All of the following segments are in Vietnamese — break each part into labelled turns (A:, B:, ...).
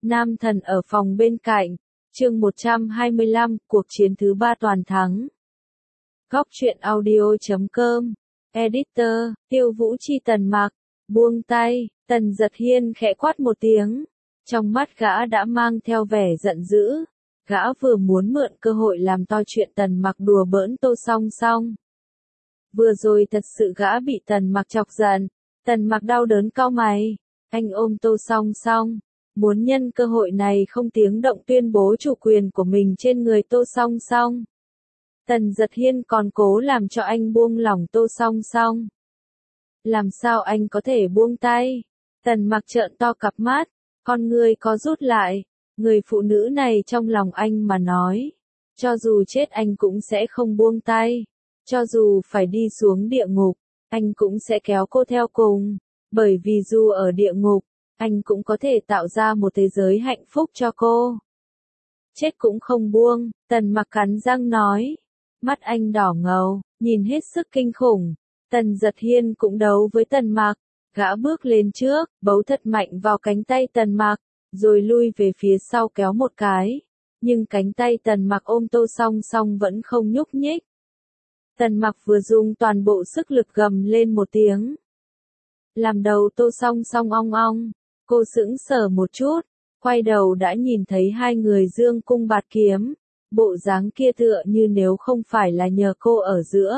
A: Nam thần ở phòng bên cạnh, chương 125, cuộc chiến thứ 3 toàn thắng. Góc truyện audio.com, editor, Tiêu Vũ Chi Tần Mặc, buông tay, Tần Giật Hiên khẽ quát một tiếng. Trong mắt gã đã mang theo vẻ giận dữ, gã vừa muốn mượn cơ hội làm to chuyện Tần Mặc đùa bỡn Tô Song Song. Vừa rồi thật sự gã bị Tần Mặc chọc giận, Tần Mặc đau đớn cau mày, anh ôm Tô Song Song, muốn nhân cơ hội này không tiếng động tuyên bố chủ quyền của mình trên người Tô Song Song. Tần Giật Hiên còn cố làm cho anh buông lỏng Tô Song Song. Làm sao anh có thể buông tay? Tần Mặc trợn to cặp mắt, con ngươi có rút lại, người phụ nữ này trong lòng anh mà nói, cho dù chết anh cũng sẽ không buông tay, cho dù phải đi xuống địa ngục, anh cũng sẽ kéo cô theo cùng, bởi vì dù ở địa ngục, anh cũng có thể tạo ra một thế giới hạnh phúc cho cô. Chết cũng không buông, Tần Mặc cắn răng nói, mắt anh đỏ ngầu, nhìn hết sức kinh khủng. Tần Giật Hiên cũng đấu với Tần Mặc, gã bước lên trước, bấu thật mạnh vào cánh tay Tần Mặc, rồi lui về phía sau kéo một cái, nhưng cánh tay Tần Mặc ôm Tô Song Song vẫn không nhúc nhích. Tần Mặc vừa dùng toàn bộ sức lực gầm lên một tiếng. Làm đầu Tô Song Song ong ong, cô sững sờ một chút, quay đầu đã nhìn thấy hai người dương cung bạt kiếm, bộ dáng kia tựa như nếu không phải là nhờ cô ở giữa,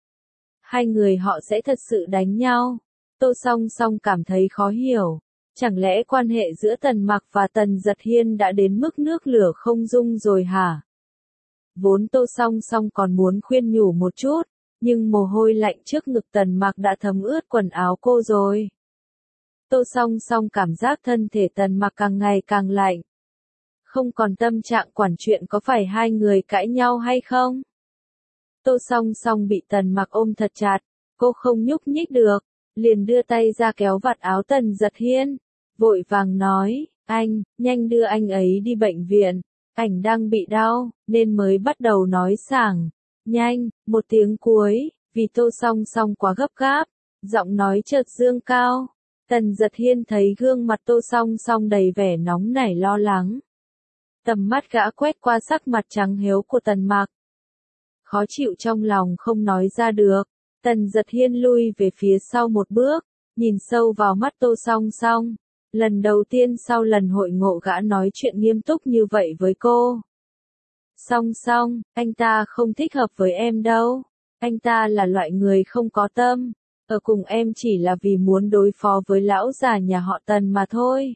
A: hai người họ sẽ thật sự đánh nhau. Tô Song Song cảm thấy khó hiểu, chẳng lẽ quan hệ giữa Tần Mặc và Tần Giật Hiên đã đến mức nước lửa không dung rồi hả? Vốn Tô Song Song còn muốn khuyên nhủ một chút, nhưng mồ hôi lạnh trước ngực Tần Mặc đã thấm ướt quần áo cô rồi. Tô Song Song cảm giác thân thể Tần Mặc càng ngày càng lạnh. Không còn tâm trạng quản chuyện có phải hai người cãi nhau hay không? Tô Song Song bị Tần Mặc ôm thật chặt, cô không nhúc nhích được, liền đưa tay ra kéo vạt áo Tần Giật Hiên, vội vàng nói, anh, nhanh đưa anh ấy đi bệnh viện, ảnh đang bị đau, nên mới bắt đầu nói sảng, nhanh, một tiếng cuối, vì Tô Song Song quá gấp gáp, giọng nói chợt dương cao. Tần Giật Hiên thấy gương mặt Tô Song Song đầy vẻ nóng nảy lo lắng. Tầm mắt gã quét qua sắc mặt trắng héo của Tần Mặc. Khó chịu trong lòng không nói ra được, Tần Giật Hiên lui về phía sau một bước, nhìn sâu vào mắt Tô Song Song. Lần đầu tiên sau lần hội ngộ gã nói chuyện nghiêm túc như vậy với cô. Song Song, anh ta không thích hợp với em đâu. Anh ta là loại người không có tâm. Ở cùng em chỉ là vì muốn đối phó với lão già nhà họ Tần mà thôi.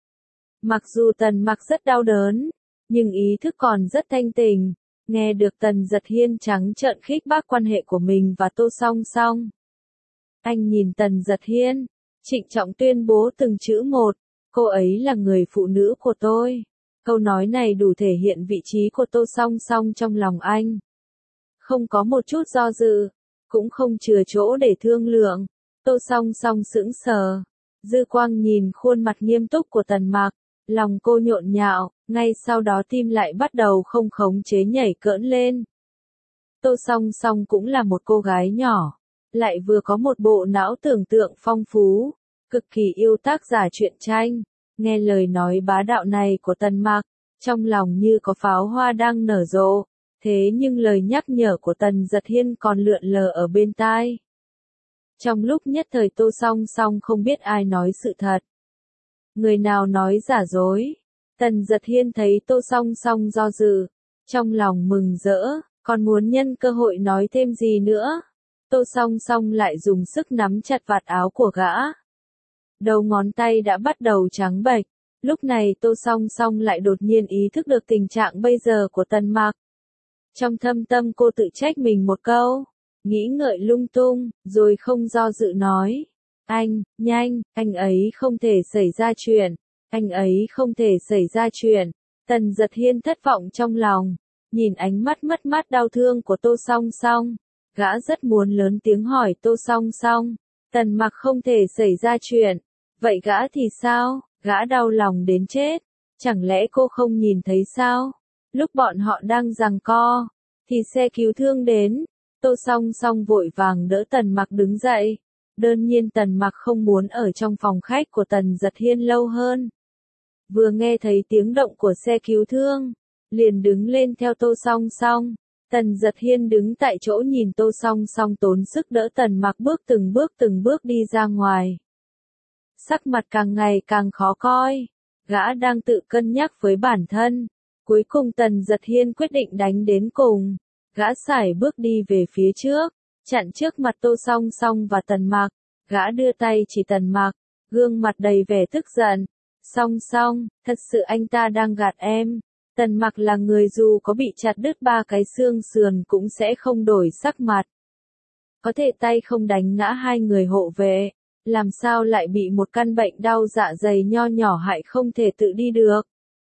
A: Mặc dù Tần Mặc rất đau đớn, nhưng ý thức còn rất thanh tỉnh. Nghe được Tần Giật Hiên trắng trợn khích bác quan hệ của mình và Tô Song Song. Anh nhìn Tần Giật Hiên, trịnh trọng tuyên bố từng chữ một, cô ấy là người phụ nữ của tôi. Câu nói này đủ thể hiện vị trí của Tô Song Song trong lòng anh. Không có một chút do dự, cũng không chừa chỗ để thương lượng. Tô Song Song sững sờ, dư quang nhìn khuôn mặt nghiêm túc của Tần Mặc, lòng cô nhộn nhạo, ngay sau đó tim lại bắt đầu không khống chế nhảy cỡn lên. Tô Song Song cũng là một cô gái nhỏ, lại vừa có một bộ não tưởng tượng phong phú, cực kỳ yêu tác giả truyện tranh. Nghe lời nói bá đạo này của Tần Mặc, trong lòng như có pháo hoa đang nở rộ, thế nhưng lời nhắc nhở của Tần Giật Hiên còn lượn lờ ở bên tai. Trong lúc nhất thời Tô Song Song không biết ai nói sự thật, người nào nói giả dối. Tần Giật Hiên thấy Tô Song Song do dự, trong lòng mừng rỡ, còn muốn nhân cơ hội nói thêm gì nữa. Tô Song Song lại dùng sức nắm chặt vạt áo của gã. Đầu ngón tay đã bắt đầu trắng bệch, lúc này Tô Song Song lại đột nhiên ý thức được tình trạng bây giờ của Tần Mặc. Trong thâm tâm cô tự trách mình một câu, nghĩ ngợi lung tung, rồi không do dự nói. Anh, nhanh, anh ấy không thể xảy ra chuyện, anh ấy không thể xảy ra chuyện. Tần Giật Hiên thất vọng trong lòng, nhìn ánh mắt mất mát đau thương của Tô Song Song. Gã rất muốn lớn tiếng hỏi Tô Song Song, Tần Mặc không thể xảy ra chuyện, vậy gã thì sao? Gã đau lòng đến chết, chẳng lẽ cô không nhìn thấy sao? Lúc bọn họ đang giằng co, thì xe cứu thương đến, Tô Song Song vội vàng đỡ Tần Mặc đứng dậy. Đương nhiên Tần Mặc không muốn ở trong phòng khách của Tần Giật Hiên lâu hơn. vừa nghe thấy tiếng động của xe cứu thương, liền đứng lên theo Tô Song Song. Tần Giật Hiên đứng tại chỗ nhìn Tô Song Song tốn sức đỡ Tần Mặc từng bước đi ra ngoài. Sắc mặt càng ngày càng khó coi, gã đang tự cân nhắc với bản thân. Cuối cùng Tần Giật Hiên quyết định đánh đến cùng, gã sải bước đi về phía trước, chặn trước mặt Tô Song Song và Tần Mặc, gã đưa tay chỉ Tần Mặc, gương mặt đầy vẻ tức giận. Song Song, thật sự anh ta đang gạt em. Tần Mặc là người dù có bị chặt đứt 3 cái xương sườn cũng sẽ không đổi sắc mặt. Có thể tay không đánh ngã 2 người hộ vệ, làm sao lại bị một căn bệnh đau dạ dày nho nhỏ hại không thể tự đi được.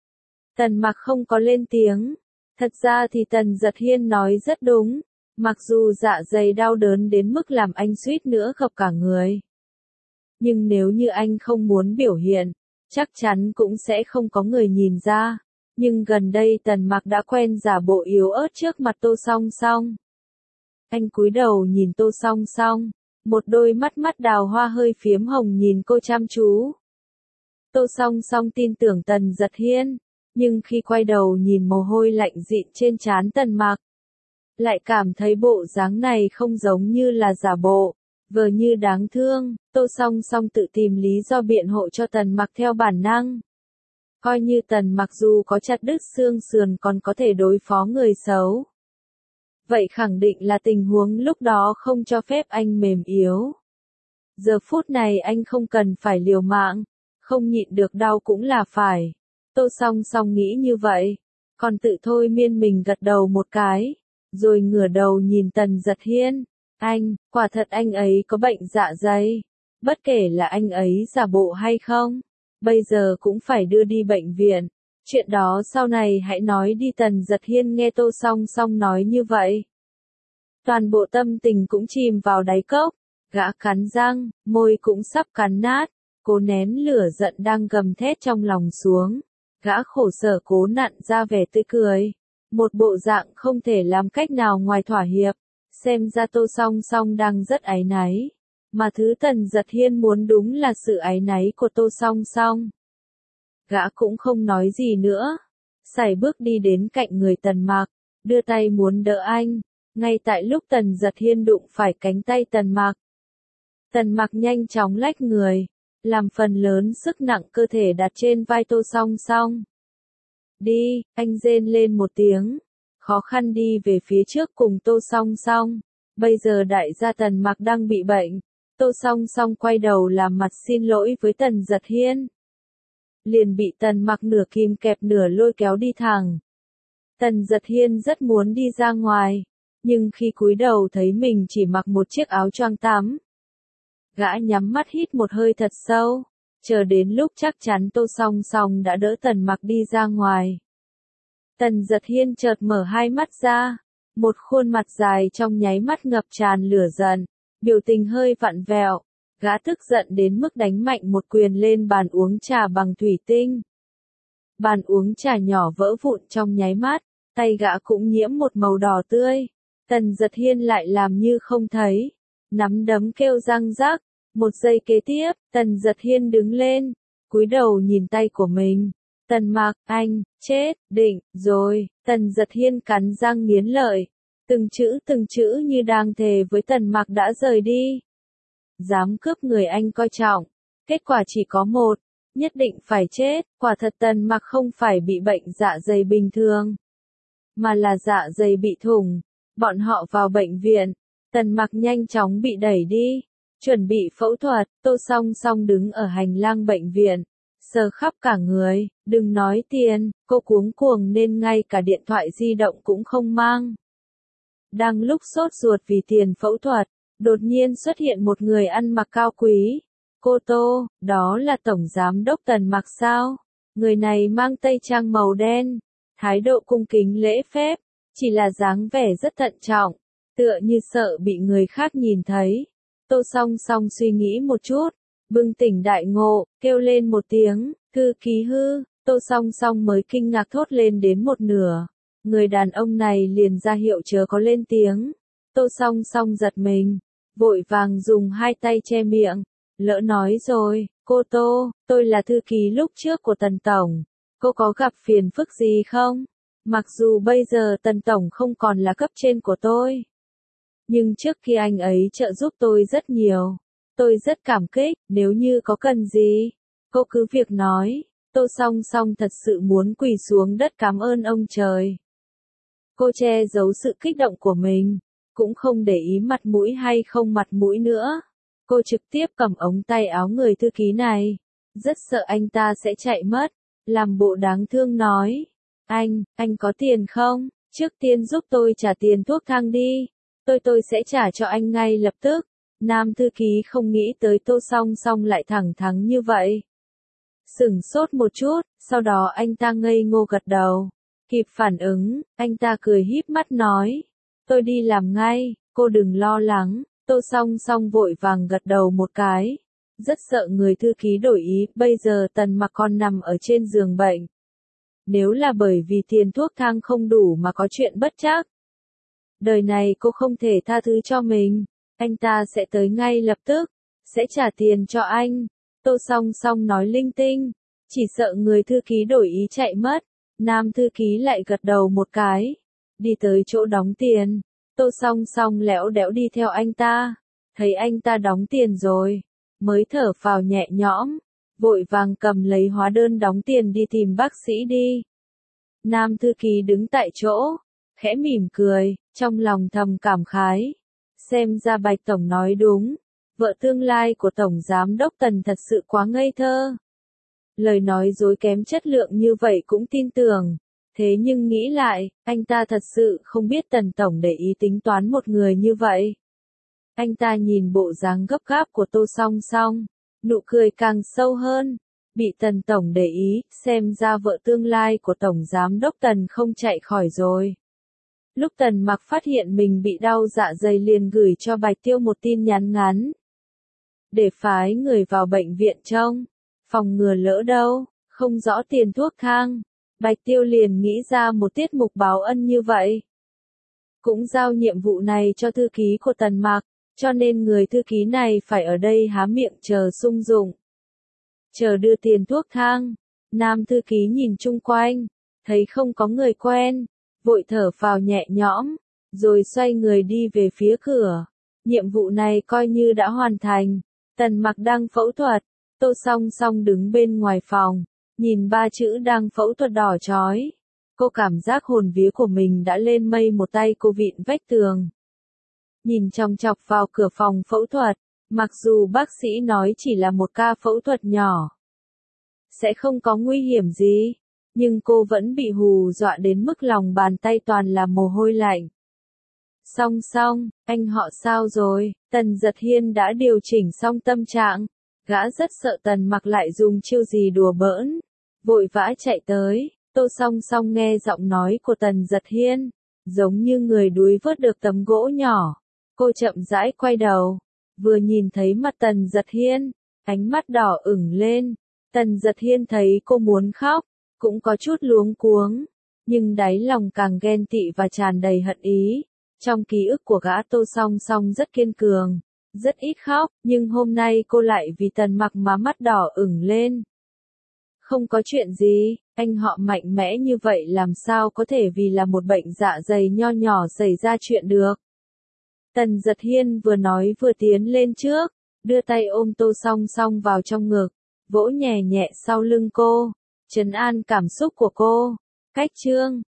A: Tần Mặc không có lên tiếng. Thật ra thì Tần Giật Hiên nói rất đúng, mặc dù dạ dày đau đớn đến mức làm anh suýt nữa khập cả người. Nhưng nếu như anh không muốn biểu hiện, chắc chắn cũng sẽ không có người nhìn ra. Nhưng gần đây Tần Mặc đã quen giả bộ yếu ớt trước mặt Tô Song Song. Anh cúi đầu nhìn Tô Song Song, một đôi mắt đào hoa hơi phiếm hồng nhìn cô chăm chú. Tô Song Song tin tưởng Tần Giật Hiên, nhưng khi quay đầu nhìn mồ hôi lạnh dịn trên trán Tần Mặc, lại cảm thấy bộ dáng này không giống như là giả bộ, vờ như đáng thương. Tô Song Song tự tìm lý do biện hộ cho Tần Mặc theo bản năng. Coi như Tần Mặc dù có chặt đứt xương sườn còn có thể đối phó người xấu. Vậy khẳng định là tình huống lúc đó không cho phép anh mềm yếu. Giờ phút này anh không cần phải liều mạng, không nhịn được đau cũng là phải. Tô Song Song nghĩ như vậy, còn tự thôi miên mình gật đầu một cái, rồi ngửa đầu nhìn Tần Giật Hiên. Anh, quả thật anh ấy có bệnh dạ dày. Bất kể là anh ấy giả bộ hay không, bây giờ cũng phải đưa đi bệnh viện. Chuyện đó sau này hãy nói đi. Tần Giật Hiên nghe Tô Song Song nói như vậy, toàn bộ tâm tình cũng chìm vào đáy cốc, gã cắn răng, môi cũng sắp cắn nát, cố nén lửa giận đang gầm thét trong lòng xuống. Gã khổ sở cố nặn ra vẻ tươi cười, một bộ dạng không thể làm cách nào ngoài thỏa hiệp. Xem ra Tô Song Song đang rất áy náy, mà thứ Tần Giật Hiên muốn đúng là sự áy náy của Tô Song Song. Gã cũng không nói gì nữa, sải bước đi đến cạnh người Tần Mặc, đưa tay muốn đỡ anh, ngay tại lúc Tần Giật Hiên đụng phải cánh tay Tần Mặc. Tần Mặc nhanh chóng lách người, làm phần lớn sức nặng cơ thể đặt trên vai Tô Song Song. Đi, anh rên lên một tiếng, khó khăn đi về phía trước cùng Tô Song Song. Bây giờ đại gia Tần Mặc đang bị bệnh. Tô Song Song quay đầu làm mặt xin lỗi với Tần Giật Hiên, liền bị Tần Mặc nửa kìm kẹp nửa lôi kéo đi thẳng. Tần Giật Hiên rất muốn đi ra ngoài, nhưng khi cúi đầu thấy mình chỉ mặc một chiếc áo choàng tắm, gã nhắm mắt hít một hơi thật sâu, chờ đến lúc chắc chắn Tô Song Song đã đỡ Tần Mặc đi ra ngoài. Tần Giật Hiên chợt mở hai mắt ra, một khuôn mặt dài trong nháy mắt ngập tràn lửa giận, biểu tình hơi vặn vẹo, gã tức giận đến mức đánh mạnh một quyền lên bàn uống trà bằng thủy tinh. Bàn uống trà nhỏ vỡ vụn trong nháy mắt, tay gã cũng nhiễm một màu đỏ tươi. Tần Giật Hiên lại làm như không thấy, nắm đấm kêu răng rắc. Một giây kế tiếp, Tần Giật Hiên đứng lên, cúi đầu nhìn tay của mình. Tần Mặc, anh, chết, định, rồi. Tần Giật Hiên cắn răng nghiến lợi, từng chữ như đang thề với Tần Mặc đã rời đi. Dám cướp người anh coi trọng, kết quả chỉ có một, nhất định phải chết. Quả thật Tần Mặc không phải bị bệnh dạ dày bình thường, mà là dạ dày bị thủng. Bọn họ vào bệnh viện, Tần Mặc nhanh chóng bị đẩy đi, chuẩn bị phẫu thuật. Tô Song Song đứng ở hành lang bệnh viện, sờ khắp cả người, đừng nói tiền, cô cuống cuồng nên ngay cả điện thoại di động cũng không mang. Đang lúc sốt ruột vì tiền phẫu thuật, đột nhiên xuất hiện một người ăn mặc cao quý. Cô Tô, đó là Tổng Giám đốc Tần Mặc sao? Người này mang tây trang màu đen, thái độ cung kính lễ phép, chỉ là dáng vẻ rất thận trọng, tựa như sợ bị người khác nhìn thấy. Tô Song Song suy nghĩ một chút, bừng tỉnh đại ngộ, kêu lên một tiếng, thư ký Hư. Tô Song Song mới kinh ngạc thốt lên đến một nửa, người đàn ông này liền ra hiệu chớ có lên tiếng. Tô Song Song giật mình, vội vàng dùng hai tay che miệng, Lỡ nói rồi, cô Tô, tôi là thư ký lúc trước của Tần Tổng. Cô có gặp phiền phức gì không? Mặc dù bây giờ Tần Tổng không còn là cấp trên của tôi. Nhưng trước khi anh ấy trợ giúp tôi rất nhiều. Tôi rất cảm kích, nếu như có cần gì, cô cứ việc nói. Tô Song Song thật sự muốn quỳ xuống đất cảm ơn ông trời. Cô che giấu sự kích động của mình, cũng không để ý mặt mũi hay không mặt mũi nữa. Cô trực tiếp cầm ống tay áo người thư ký này, rất sợ anh ta sẽ chạy mất, làm bộ đáng thương nói. Anh có tiền không? Trước tiên giúp tôi trả tiền thuốc thang đi. Tôi sẽ trả cho anh ngay lập tức. Nam thư ký không nghĩ tới Tô Song Song lại thẳng thắn như vậy. Sửng sốt một chút, sau đó anh ta ngây ngô gật đầu. Kịp phản ứng, anh ta cười híp mắt nói. Tôi đi làm ngay, cô đừng lo lắng. Tô Song Song vội vàng gật đầu một cái. Rất sợ người thư ký đổi ý, bây giờ Tần Mặc còn nằm ở trên giường bệnh. Nếu là bởi vì tiền thuốc thang không đủ mà có chuyện bất trắc, đời này cô không thể tha thứ cho mình. Anh ta sẽ tới ngay lập tức, sẽ trả tiền cho anh. Tô Song Song nói linh tinh, chỉ sợ người thư ký đổi ý chạy mất. Nam thư ký lại gật đầu một cái, đi tới chỗ đóng tiền. Tô Song Song lẽo đẽo đi theo anh ta, thấy anh ta đóng tiền rồi, mới thở phào nhẹ nhõm, vội vàng cầm lấy hóa đơn đóng tiền đi tìm bác sĩ đi. Nam thư ký đứng tại chỗ, khẽ mỉm cười, trong lòng thầm cảm khái. Xem ra Bạch Tổng nói đúng, vợ tương lai của Tổng Giám đốc Tần thật sự quá ngây thơ. Lời nói dối kém chất lượng như vậy cũng tin tưởng. Thế nhưng nghĩ lại, anh ta thật sự không biết Tần Tổng để ý tính toán một người như vậy. Anh ta nhìn bộ dáng gấp gáp của Tô Song Song, nụ cười càng sâu hơn. Bị Tần Tổng để ý, xem ra vợ tương lai của Tổng Giám đốc Tần không chạy khỏi rồi. Lúc Tần Mặc phát hiện mình bị đau dạ dày liền gửi cho Bạch Tiêu một tin nhắn ngắn. Để phái người vào bệnh viện trông, phòng ngừa lỡ đâu, không rõ tiền thuốc thang. Bạch Tiêu liền nghĩ ra một tiết mục báo ân như vậy. Cũng giao nhiệm vụ này cho thư ký của Tần Mặc, cho nên người thư ký này phải ở đây há miệng chờ sung dụng. Chờ đưa tiền thuốc thang, nam thư ký nhìn chung quanh, thấy không có người quen, vội thở phào nhẹ nhõm, rồi xoay người đi về phía cửa. Nhiệm vụ này coi như đã hoàn thành. Tần Mặc đang phẫu thuật, Tô Song Song đứng bên ngoài phòng, nhìn ba chữ đang phẫu thuật đỏ chói. Cô cảm giác hồn vía của mình đã lên mây, một tay cô vịn vách tường. Nhìn chòng chọc vào cửa phòng phẫu thuật, mặc dù bác sĩ nói chỉ là một ca phẫu thuật nhỏ, sẽ không có nguy hiểm gì, nhưng cô vẫn bị hù dọa đến mức lòng bàn tay toàn là mồ hôi lạnh. Song Song, anh họ sao rồi? Tần Giật Hiên đã điều chỉnh xong tâm trạng, gã rất sợ Tần Mặc lại dùng chiêu gì đùa bỡn, vội vã chạy tới. Tô Song Song nghe giọng nói của Tần Giật Hiên, giống như người đuối vớt được tấm gỗ nhỏ. Cô chậm rãi quay đầu, vừa nhìn thấy mặt Tần Giật Hiên, ánh mắt đỏ ửng lên. Tần Giật Hiên thấy cô muốn khóc, cũng có chút luống cuống, nhưng đáy lòng càng ghen tị và tràn đầy hận ý. Trong ký ức của gã, Tô Song Song rất kiên cường, rất ít khóc, nhưng hôm nay cô lại vì Tần Mặc mà mắt đỏ ửng lên. Không có chuyện gì, anh họ mạnh mẽ như vậy làm sao có thể vì là một bệnh dạ dày nho nhỏ xảy ra chuyện được. Tần Giật Hiên vừa nói vừa tiến lên trước, đưa tay ôm Tô Song Song vào trong ngực, vỗ nhẹ nhẹ sau lưng cô, trấn an cảm xúc của cô. Cách chương